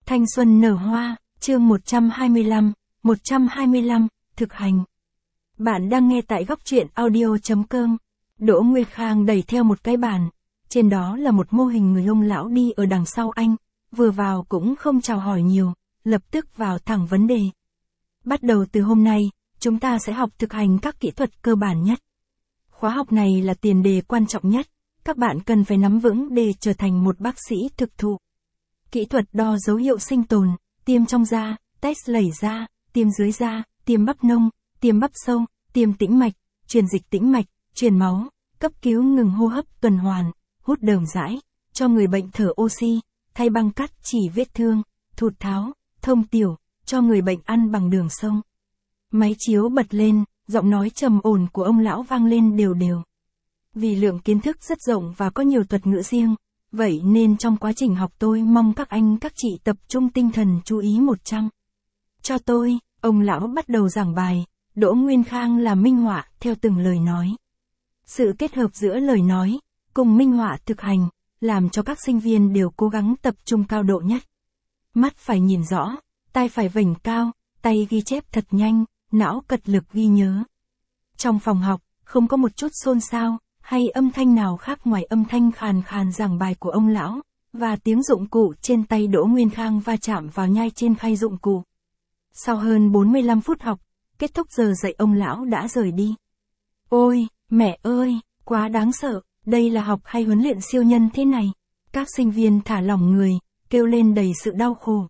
Thanh xuân nở hoa, chương 125, thực hành. Bạn đang nghe tại góc truyện audio.com. Đỗ Nguyên Khang đẩy theo một cái bàn, trên đó là một mô hình người ông lão đi ở đằng sau anh, vừa vào cũng không chào hỏi nhiều, lập tức vào thẳng vấn đề. Bắt đầu từ hôm nay, chúng ta sẽ học thực hành các kỹ thuật cơ bản nhất. Khóa học này là tiền đề quan trọng nhất, các bạn cần phải nắm vững để trở thành một bác sĩ thực thụ. Kỹ thuật đo dấu hiệu sinh tồn, tiêm trong da, test lẩy da, tiêm dưới da, tiêm bắp nông, tiêm bắp sâu, tiêm tĩnh mạch, truyền dịch tĩnh mạch, truyền máu, cấp cứu ngừng hô hấp tuần hoàn, hút đờm dãi, cho người bệnh thở oxy, thay băng cắt chỉ vết thương, thụt tháo, thông tiểu, cho người bệnh ăn bằng đường sông. Máy chiếu bật lên, giọng nói trầm ổn của ông lão vang lên đều đều. Vì lượng kiến thức rất rộng và có nhiều thuật ngữ riêng, vậy nên trong quá trình học tôi mong các anh các chị tập trung tinh thần chú ý 100. Cho tôi, ông lão bắt đầu giảng bài, Đỗ Nguyên Khang là minh họa theo từng lời nói. Sự kết hợp giữa lời nói, cùng minh họa thực hành, làm cho các sinh viên đều cố gắng tập trung cao độ nhất. Mắt phải nhìn rõ, tai phải vểnh cao, tay ghi chép thật nhanh, não cật lực ghi nhớ. Trong phòng học, không có một chút xôn xao, hay âm thanh nào khác ngoài âm thanh khàn khàn giảng bài của ông lão, và tiếng dụng cụ trên tay Đỗ Nguyên Khang va chạm vào nhai trên khay dụng cụ. Sau hơn 45 phút học, kết thúc giờ dạy ông lão đã rời đi. Ôi, mẹ ơi, quá đáng sợ, đây là học hay huấn luyện siêu nhân thế này? Các sinh viên thả lỏng người, kêu lên đầy sự đau khổ.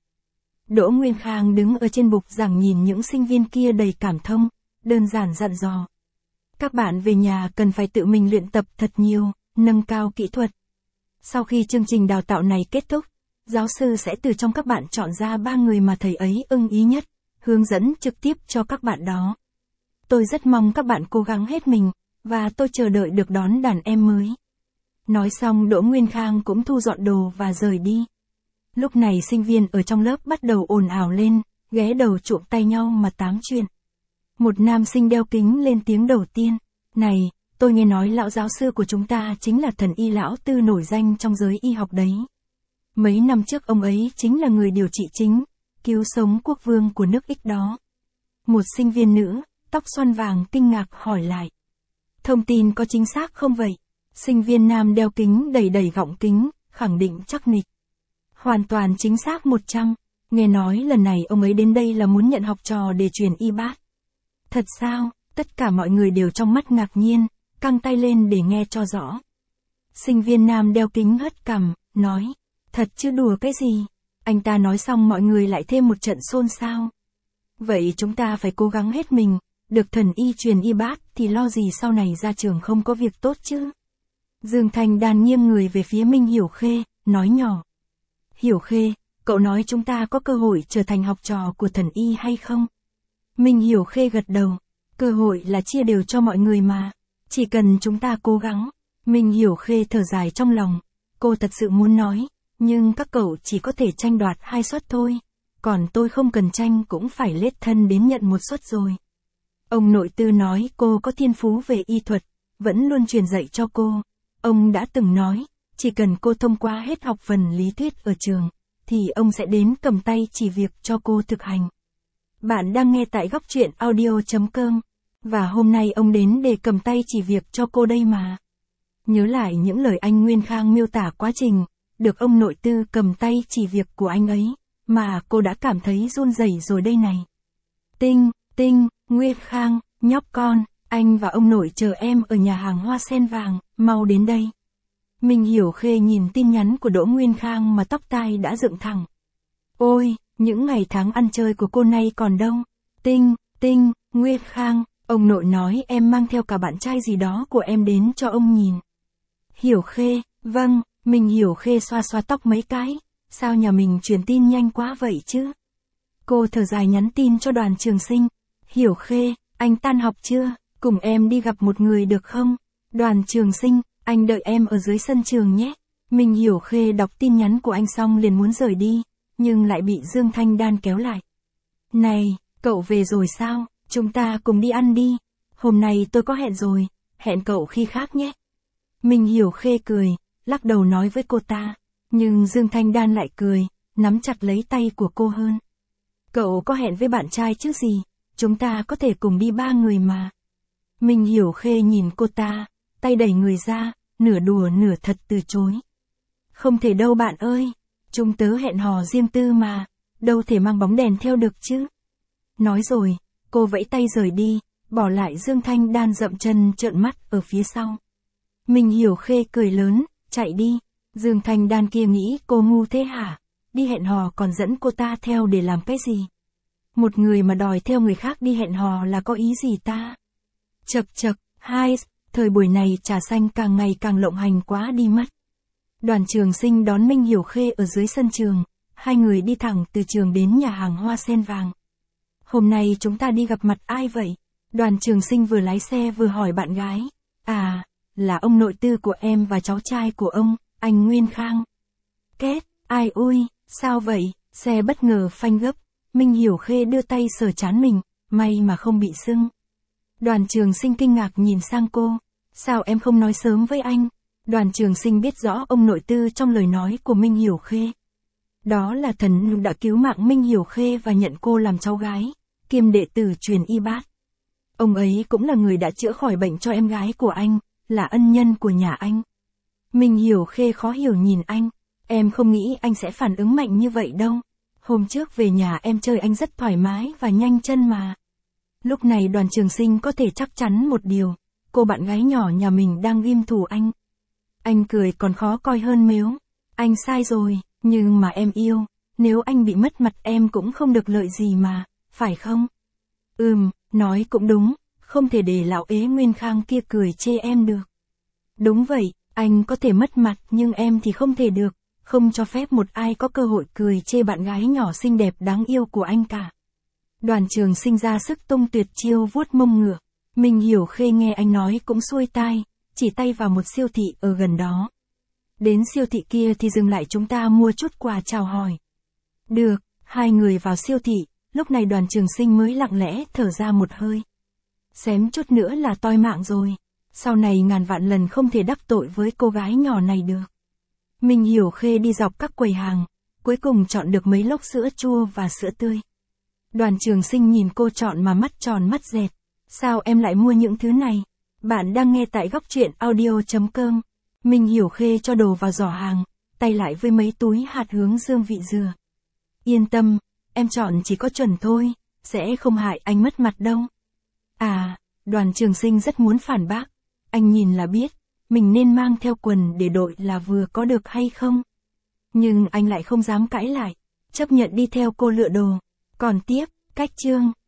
Đỗ Nguyên Khang đứng ở trên bục giảng nhìn những sinh viên kia đầy cảm thông, đơn giản dặn dò. Các bạn về nhà cần phải tự mình luyện tập thật nhiều, nâng cao kỹ thuật. Sau khi chương trình đào tạo này kết thúc, giáo sư sẽ từ trong các bạn chọn ra 3 người mà thầy ấy ưng ý nhất, hướng dẫn trực tiếp cho các bạn đó. Tôi rất mong các bạn cố gắng hết mình, và tôi chờ đợi được đón đàn em mới. Nói xong Đỗ Nguyên Khang cũng thu dọn đồ và rời đi. Lúc này sinh viên ở trong lớp bắt đầu ồn ào lên, ghé đầu chụm tay nhau mà tám chuyện. Một nam sinh đeo kính lên tiếng đầu tiên. Này, tôi nghe nói lão giáo sư của chúng ta chính là thần y lão Tư nổi danh trong giới y học đấy. Mấy năm trước ông ấy chính là người điều trị chính, cứu sống quốc vương của nước Ích đó. Một sinh viên nữ, tóc xoăn vàng kinh ngạc hỏi lại. Thông tin có chính xác không vậy? Sinh viên nam đeo kính đẩy gọng kính, khẳng định chắc nịch. Hoàn toàn chính xác 100, nghe nói lần này ông ấy đến đây là muốn nhận học trò để truyền y bát. Thật sao? Tất cả mọi người đều trong mắt ngạc nhiên, căng tay lên để nghe cho rõ. Sinh viên nam đeo kính hất cằm, nói, thật chứ đùa cái gì? Anh ta nói xong mọi người lại thêm một trận xôn xao. Vậy chúng ta phải cố gắng hết mình, được thần y truyền y bát thì lo gì sau này ra trường không có việc tốt chứ? Dương Thanh Đan nghiêng người về phía Minh Hiểu Khê, nói nhỏ. Hiểu Khê, cậu nói chúng ta có cơ hội trở thành học trò của thần y hay không? Minh Hiểu Khê gật đầu, cơ hội là chia đều cho mọi người mà, chỉ cần chúng ta cố gắng. Minh Hiểu Khê thở dài trong lòng, cô thật sự muốn nói, nhưng các cậu chỉ có thể tranh đoạt 2 suất thôi, còn tôi không cần tranh cũng phải lết thân đến nhận 1 suất rồi. Ông nội Tư nói cô có thiên phú về y thuật, vẫn luôn truyền dạy cho cô. Ông đã từng nói, chỉ cần cô thông qua hết học phần lý thuyết ở trường, thì ông sẽ đến cầm tay chỉ việc cho cô thực hành. Bạn đang nghe tại góc truyện audio.com, và hôm nay ông đến để cầm tay chỉ việc cho cô đây mà. Nhớ lại những lời anh Nguyên Khang miêu tả quá trình, được ông nội Tư cầm tay chỉ việc của anh ấy, mà cô đã cảm thấy run rẩy rồi đây này. Tinh, Nguyên Khang, nhóc con, anh và ông nội chờ em ở nhà hàng hoa sen vàng, mau đến đây. Minh Hiểu Khê nhìn tin nhắn của Đỗ Nguyên Khang mà tóc tai đã dựng thẳng. Ôi, những ngày tháng ăn chơi của cô nay còn đâu. Tinh, Nguyên Khang, ông nội nói em mang theo cả bạn trai gì đó của em đến cho ông nhìn. Hiểu Khê, vâng, Minh Hiểu Khê xoa xoa tóc mấy cái, sao nhà mình truyền tin nhanh quá vậy chứ? Cô thở dài nhắn tin cho Đoàn Trường Sinh. Hiểu Khê, anh tan học chưa? Cùng em đi gặp một người được không? Đoàn Trường Sinh, anh đợi em ở dưới sân trường nhé. Minh Hiểu Khê đọc tin nhắn của anh xong liền muốn rời đi, nhưng lại bị Dương Thanh Đan kéo lại. Này, cậu về rồi sao? Chúng ta cùng đi ăn đi. Hôm nay tôi có hẹn rồi, hẹn cậu khi khác nhé. Minh Hiểu Khê cười, lắc đầu nói với cô ta. Nhưng Dương Thanh Đan lại cười, nắm chặt lấy tay của cô hơn. Cậu có hẹn với bạn trai chứ gì, chúng ta có thể cùng đi 3 người mà. Minh Hiểu Khê nhìn cô ta, tay đẩy người ra, nửa đùa nửa thật từ chối. Không thể đâu bạn ơi, chúng tớ hẹn hò riêng tư mà, đâu thể mang bóng đèn theo được chứ. Nói rồi, cô vẫy tay rời đi, bỏ lại Dương Thanh Đan dậm chân trợn mắt ở phía sau. Minh Hiểu Khê cười lớn, chạy đi. Dương Thanh Đan kia nghĩ cô ngu thế hả? Đi hẹn hò còn dẫn cô ta theo để làm cái gì? Một người mà đòi theo người khác đi hẹn hò là có ý gì ta? Chậc chậc, thời buổi này trà xanh càng ngày càng lộng hành quá đi mất. Đoàn Trường Sinh đón Minh Hiểu Khê ở dưới sân trường, hai người đi thẳng từ trường đến nhà hàng Hoa Sen Vàng. Hôm nay chúng ta đi gặp mặt ai vậy? Đoàn Trường Sinh vừa lái xe vừa hỏi bạn gái. À, là ông nội tư của em và cháu trai của ông, anh Nguyên Khang. Kết, ai ui, sao vậy? Xe bất ngờ phanh gấp, Minh Hiểu Khê đưa tay sờ trán mình, may mà không bị sưng. Đoàn Trường Sinh kinh ngạc nhìn sang cô. Sao em không nói sớm với anh? Đoàn Trường Sinh biết rõ ông nội tư trong lời nói của Minh Hiểu Khê. Đó là thần đã cứu mạng Minh Hiểu Khê và nhận cô làm cháu gái, kiêm đệ tử truyền y bát. Ông ấy cũng là người đã chữa khỏi bệnh cho em gái của anh, là ân nhân của nhà anh. Minh Hiểu Khê khó hiểu nhìn anh, em không nghĩ anh sẽ phản ứng mạnh như vậy đâu. Hôm trước về nhà em chơi anh rất thoải mái và nhanh chân mà. Lúc này Đoàn Trường Sinh có thể chắc chắn một điều, cô bạn gái nhỏ nhà mình đang ghim thù anh. Anh cười còn khó coi hơn mếu. Anh sai rồi, nhưng mà em yêu, nếu anh bị mất mặt em cũng không được lợi gì mà, phải không? Nói cũng đúng, không thể để lão ế Nguyên Khang kia cười chê em được. Đúng vậy, anh có thể mất mặt nhưng em thì không thể được, không cho phép một ai có cơ hội cười chê bạn gái nhỏ xinh đẹp đáng yêu của anh cả. Đoàn Trường Sinh ra sức tung tuyệt chiêu vuốt mông ngựa. Minh Hiểu Khê nghe anh nói cũng xuôi tai, chỉ tay vào một siêu thị ở gần đó. Đến siêu thị kia thì dừng lại, chúng ta mua chút quà chào hỏi. Được, hai người vào siêu thị, lúc này Đoàn Trường Sinh mới lặng lẽ thở ra một hơi. Xém chút nữa là toi mạng rồi. Sau này ngàn vạn lần không thể đắc tội với cô gái nhỏ này được. Minh Hiểu Khê đi dọc các quầy hàng, cuối cùng chọn được mấy lốc sữa chua và sữa tươi. Đoàn Trường Sinh nhìn cô chọn mà mắt tròn mắt dẹt. Sao em lại mua những thứ này? Bạn đang nghe tại góc truyện audio.com. Minh Hiểu Khê cho đồ vào giỏ hàng, tay lại với mấy túi hạt hướng dương vị dừa. Yên tâm, em chọn chỉ có chuẩn thôi, sẽ không hại anh mất mặt đâu. À, Đoàn Trường Sinh rất muốn phản bác. Anh nhìn là biết, mình nên mang theo quần để đội là vừa có được hay không. Nhưng anh lại không dám cãi lại, chấp nhận đi theo cô lựa đồ. Còn tiếp, cách chương.